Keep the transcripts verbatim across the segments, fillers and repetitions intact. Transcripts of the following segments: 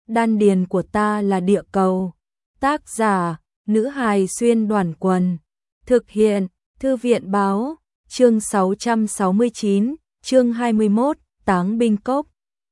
Đan điền của ta là địa cầu. Tác giả, nữ hài xuyên đoàn quần. Thực hiện, Thư viện báo, chương sáu trăm sáu mươi chín, chương hai mươi mốt, Táng binh cốc.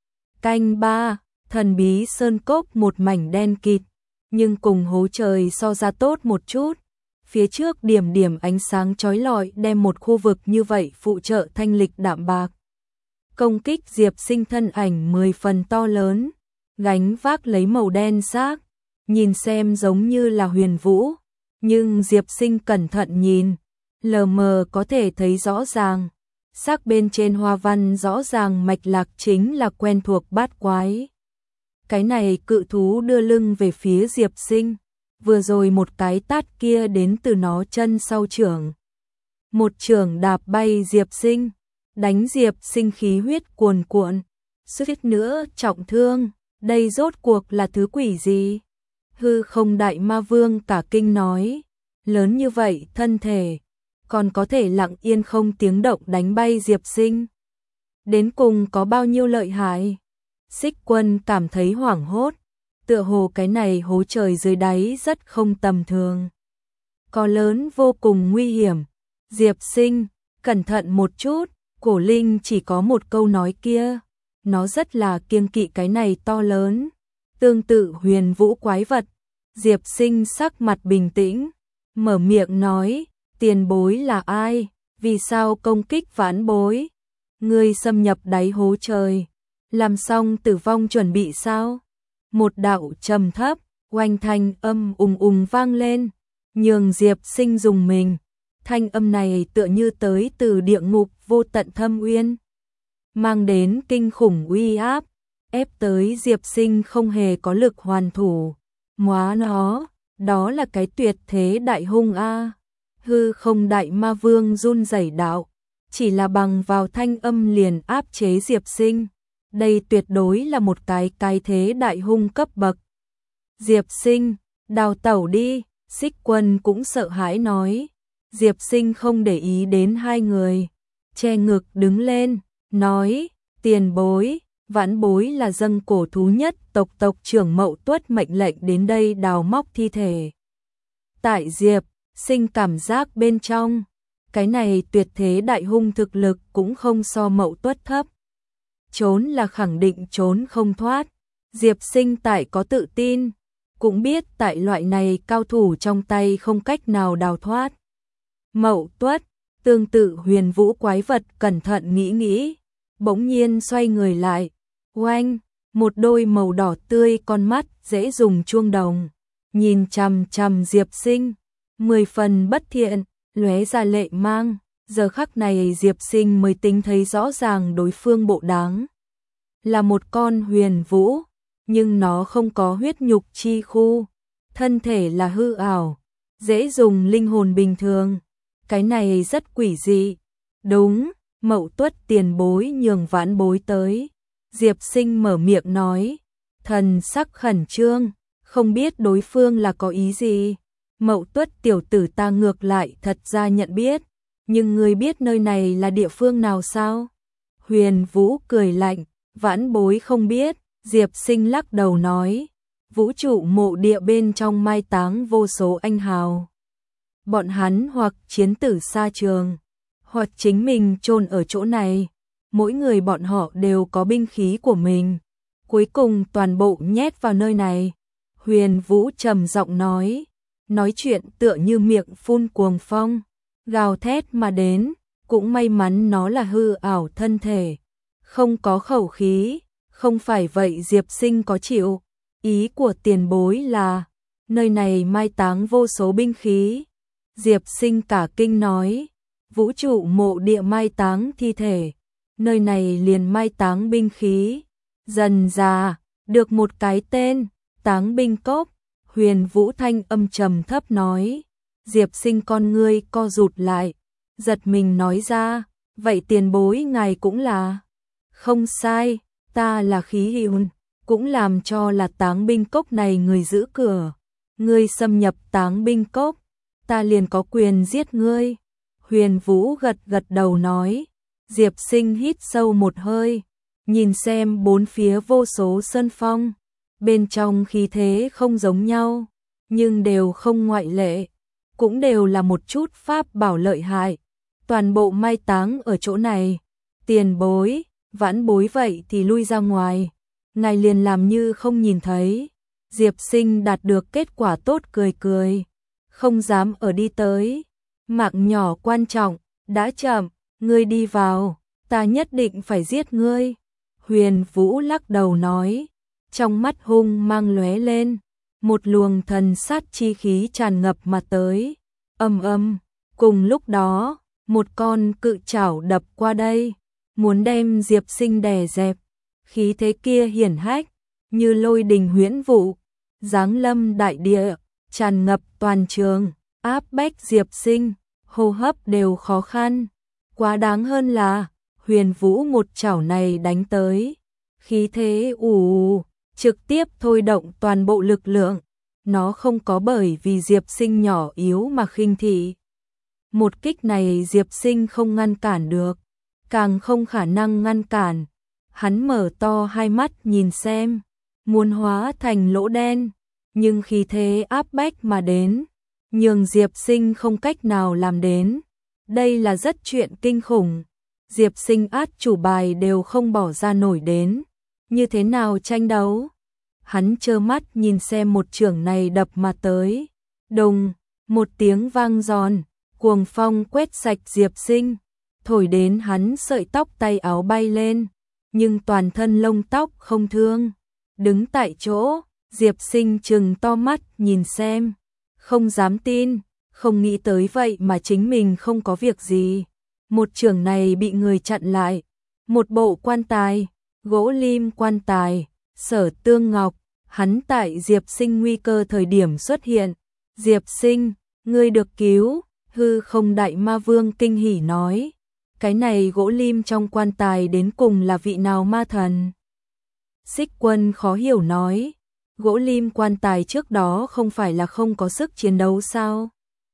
Canh ba, thần bí sơn cốc một mảnh đen kịt, nhưng cùng hố trời so ra tốt một chút. Phía trước điểm điểm ánh sáng chói lọi đem một khu vực như vậy phụ trợ thanh lịch đạm bạc. Công kích Diệp Sinh thân ảnh mười phần to lớn, gánh vác lấy màu đen xác, nhìn xem giống như là Huyền Vũ, nhưng Diệp Sinh cẩn thận nhìn, lờ mờ có thể thấy rõ ràng, xác bên trên hoa văn rõ ràng mạch lạc chính là quen thuộc bát quái. Cái này cự thú đưa lưng về phía Diệp Sinh, vừa rồi một cái tát kia đến từ nó chân sau chưởng. Một chưởng đạp bay Diệp Sinh, đánh Diệp Sinh khí huyết cuồn cuộn, suýt nữa trọng thương, đây rốt cuộc là thứ quỷ gì? Hư Không Đại Ma Vương cả kinh nói, lớn như vậy thân thể, còn có thể lặng yên không tiếng động đánh bay Diệp Sinh. Đến cùng có bao nhiêu lợi hại? Xích Quân cảm thấy hoảng hốt, tựa hồ cái này hố trời dưới đáy rất không tầm thường. Có lớn vô cùng nguy hiểm. Diệp Sinh, cẩn thận một chút, Cổ Linh chỉ có một câu nói kia, nó rất là kiêng kỵ cái này to lớn. Tương tự Huyền Vũ quái vật, Diệp Sinh sắc mặt bình tĩnh, mở miệng nói, tiền bối là ai, vì sao công kích vãn bối? Ngươi xâm nhập đáy hố trời, làm xong tử vong chuẩn bị sao? Một đạo trầm thấp, oanh thanh âm ùng ùng vang lên, nhường Diệp Sinh dùng mình. Thanh âm này tựa như tới từ địa ngục vô tận thâm uyên, mang đến kinh khủng uy áp, ép tới Diệp Sinh không hề có lực hoàn thủ. Móa nó, đó là cái tuyệt thế đại hung a. Hư Không Đại Ma Vương run rẩy đạo, chỉ là bằng vào thanh âm liền áp chế Diệp Sinh. Đây tuyệt đối là một cái cái thế đại hung cấp bậc. Diệp Sinh, đào tẩu đi, Xích Quân cũng sợ hãi nói. Diệp Sinh không để ý đến hai người, che ngực đứng lên, nói, tiền bối, vãn bối là dâng cổ thú nhất tộc tộc trưởng Mậu Tuất mệnh lệnh đến đây đào móc thi thể. Tại Diệp Sinh cảm giác bên trong, cái này tuyệt thế đại hung thực lực cũng không so Mậu Tuất thấp. Trốn là khẳng định trốn không thoát. Diệp Sinh tại có tự tin, cũng biết tại loại này cao thủ trong tay không cách nào đào thoát. Mậu Tuất, tương tự Huyền Vũ quái vật cẩn thận nghĩ nghĩ, bỗng nhiên xoay người lại, oanh, một đôi màu đỏ tươi con mắt dễ dùng chuông đồng, nhìn chằm chằm Diệp Sinh, mười phần bất thiện, lóe ra lệ mang. Giờ khắc này Diệp Sinh mới tính thấy rõ ràng đối phương bộ đáng. Là một con huyền vũ, nhưng nó không có huyết nhục chi khu, thân thể là hư ảo, dễ dùng linh hồn bình thường. Cái này rất quỷ dị. Đúng, Mậu Tuất tiền bối nhường vãn bối tới. Diệp Sinh mở miệng nói, thần sắc khẩn trương, không biết đối phương là có ý gì. Mậu Tuất tiểu tử ta ngược lại thật ra nhận biết, nhưng ngươi biết nơi này là địa phương nào sao? Huyền Vũ cười lạnh, vãn bối không biết. Diệp Sinh lắc đầu nói, vũ trụ mộ địa bên trong mai táng vô số anh hào. Bọn hắn hoặc chiến tử xa trường, hoặc chính mình chôn ở chỗ này. Mỗi người bọn họ đều có binh khí của mình, cuối cùng toàn bộ nhét vào nơi này. Huyền Vũ trầm giọng nói, nói chuyện tựa như miệng phun cuồng phong, gào thét mà đến, cũng may mắn nó là hư ảo thân thể, không có khẩu khí, không phải vậy Diệp Sinh có chịu. Ý của tiền bối là, nơi này mai táng vô số binh khí. Diệp Sinh cả kinh nói, vũ trụ mộ địa mai táng thi thể, nơi này liền mai táng binh khí. Dần già, được một cái tên, Táng binh cốc. Huyền Vũ thanh âm trầm thấp nói. Diệp Sinh con ngươi co rụt lại, giật mình nói ra, vậy tiền bối ngài cũng là. Không sai, ta là khí hồn, cũng làm cho là táng binh cốc này người giữ cửa. Ngươi xâm nhập táng binh cốc, ta liền có quyền giết ngươi. Huyền Vũ gật gật đầu nói. Diệp Sinh hít sâu một hơi, nhìn xem bốn phía vô số sơn phong, bên trong khí thế không giống nhau, nhưng đều không ngoại lệ, cũng đều là một chút pháp bảo lợi hại, toàn bộ mai táng ở chỗ này. Tiền bối, vãn bối vậy thì lui ra ngoài, ngài liền làm như không nhìn thấy. Diệp Sinh đạt được kết quả tốt cười cười, không dám ở đi tới. Mạng nhỏ quan trọng, đã chậm, ngươi đi vào, ta nhất định phải giết ngươi. Huyền Vũ lắc đầu nói, trong mắt hung mang lóe lên, một luồng thần sát chi khí tràn ngập mà tới. Âm âm, cùng lúc đó, một con cự trảo đập qua đây, muốn đem Diệp Sinh đè dẹp. Khí thế kia hiển hách, như lôi đình huyễn vụ, giáng lâm đại địa, tràn ngập toàn trường, áp bách Diệp Sinh, hô hấp đều khó khăn. Quá đáng hơn là, Huyền Vũ một chảo này đánh tới, khí thế ù ù, trực tiếp thôi động toàn bộ lực lượng, nó không có bởi vì Diệp Sinh nhỏ yếu mà khinh thị. Một kích này Diệp Sinh không ngăn cản được, càng không khả năng ngăn cản. Hắn mở to hai mắt nhìn xem, muốn hóa thành lỗ đen, nhưng khí thế áp bách mà đến, nhường Diệp Sinh không cách nào làm đến. Đây là rất chuyện kinh khủng. Diệp Sinh át chủ bài đều không bỏ ra nổi đến, như thế nào tranh đấu? Hắn trơ mắt nhìn xem một chưởng này đập mà tới. Đùng, một tiếng vang giòn, cuồng phong quét sạch Diệp Sinh, thổi đến hắn sợi tóc tay áo bay lên, nhưng toàn thân lông tóc không thương. Đứng tại chỗ, Diệp Sinh trừng to mắt nhìn xem, không dám tin, không nghĩ tới vậy mà chính mình không có việc gì. Một chưởng này bị người chặn lại, một bộ quan tài, gỗ lim quan tài, Sở Tương Ngọc, hắn tại Diệp Sinh nguy cơ thời điểm xuất hiện. Diệp Sinh, ngươi được cứu. Hư Không Đại Ma Vương kinh hỉ nói, cái này gỗ lim trong quan tài đến cùng là vị nào ma thần? Xích Quân khó hiểu nói, gỗ lim quan tài trước đó không phải là không có sức chiến đấu sao?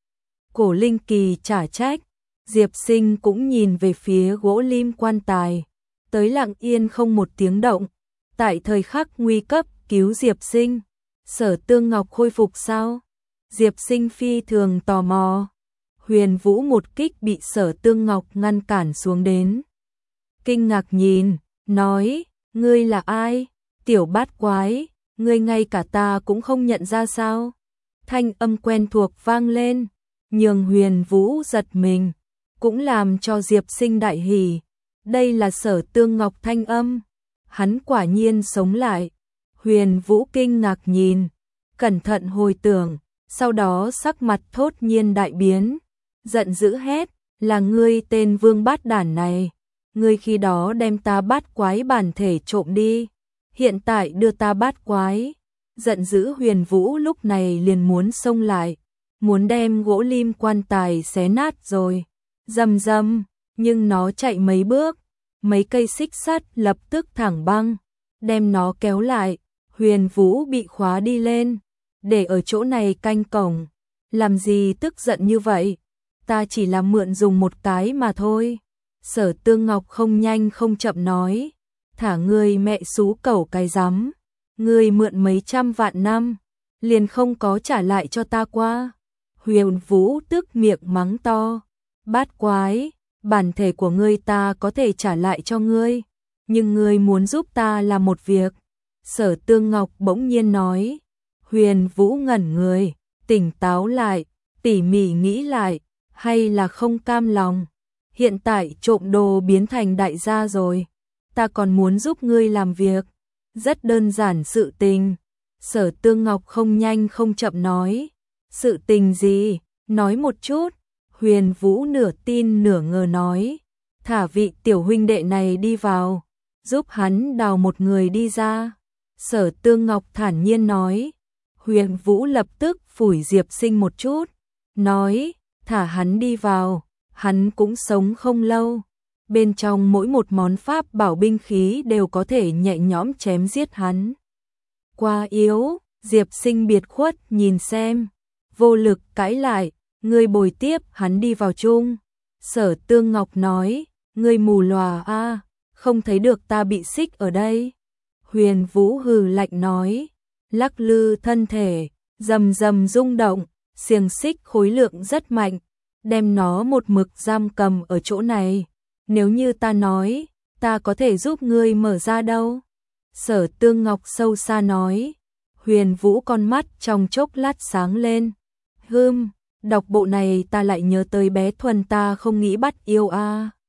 Cổ Linh Kỳ trả trách. Diệp Sinh cũng nhìn về phía gỗ lim quan tài, tới lặng yên không một tiếng động. Tại thời khắc nguy cấp cứu Diệp Sinh, Sở Tương Ngọc khôi phục sao? Diệp Sinh phi thường tò mò. Huyền Vũ một kích bị Sở Tương Ngọc ngăn cản xuống đến. Kinh ngạc nhìn, nói, ngươi là ai? Tiểu bát quái, ngươi ngay cả ta cũng không nhận ra sao? Thanh âm quen thuộc vang lên, nhường Huyền Vũ giật mình, cũng làm cho Diệp Sinh đại hỉ. Đây là Sở Tương Ngọc thanh âm, hắn quả nhiên sống lại. Huyền Vũ kinh ngạc nhìn, cẩn thận hồi tưởng, sau đó sắc mặt thốt nhiên đại biến, giận dữ hét, là ngươi tên vương bát đản này, ngươi khi đó đem ta bát quái bản thể trộm đi, hiện tại đưa ta bát quái. Giận dữ Huyền Vũ lúc này liền muốn xông lại, muốn đem gỗ lim quan tài xé nát rồi. Rầm rầm, nhưng nó chạy mấy bước, mấy cây xích sắt lập tức thẳng băng, đem nó kéo lại. Huyền Vũ bị khóa đi lên, để ở chỗ này canh cổng. Làm gì tức giận như vậy? Ta chỉ là mượn dùng một cái mà thôi. Sở Tương Ngọc không nhanh không chậm nói, thả ngươi mẹ xú cẩu cái rắm, ngươi mượn mấy trăm vạn năm, liền không có trả lại cho ta qua. Huyền Vũ tức miệng mắng to, bát quái, bản thể của ngươi ta có thể trả lại cho ngươi, nhưng ngươi muốn giúp ta làm một việc. Sở Tương Ngọc bỗng nhiên nói. Huyền Vũ ngẩn người, tỉnh táo lại, tỉ mỉ nghĩ lại, hay là không cam lòng. Hiện tại trộm đồ biến thành đại gia rồi, ta còn muốn giúp ngươi làm việc. Rất đơn giản sự tình. Sở Tương Ngọc không nhanh không chậm nói. Sự tình gì? Nói một chút. Huyền Vũ nửa tin nửa ngờ nói, thả vị tiểu huynh đệ này đi vào, giúp hắn đào một người đi ra. Sở Tương Ngọc thản nhiên nói. Huyền Vũ lập tức phủi Diệp Sinh một chút, nói, thả hắn đi vào, hắn cũng sống không lâu. Bên trong mỗi một món pháp bảo binh khí đều có thể nhẹ nhõm chém giết hắn. Quá yếu, Diệp Sinh biệt khuất nhìn xem, vô lực cãi lại, ngươi bồi tiếp hắn đi vào chung. Sở Tương Ngọc nói, ngươi mù lòa a, à, không thấy được ta bị xích ở đây. Huyền Vũ hừ lạnh nói, lắc lư thân thể, rầm rầm rung động, xiềng xích khối lượng rất mạnh, đem nó một mực giam cầm ở chỗ này. Nếu như ta nói, ta có thể giúp ngươi mở ra đâu? Sở Tương Ngọc sâu xa nói. Huyền Vũ con mắt trong chốc lát sáng lên. Hừm, đọc bộ này ta lại nhớ tới bé Thuần ta không nghĩ bắt yêu a. À.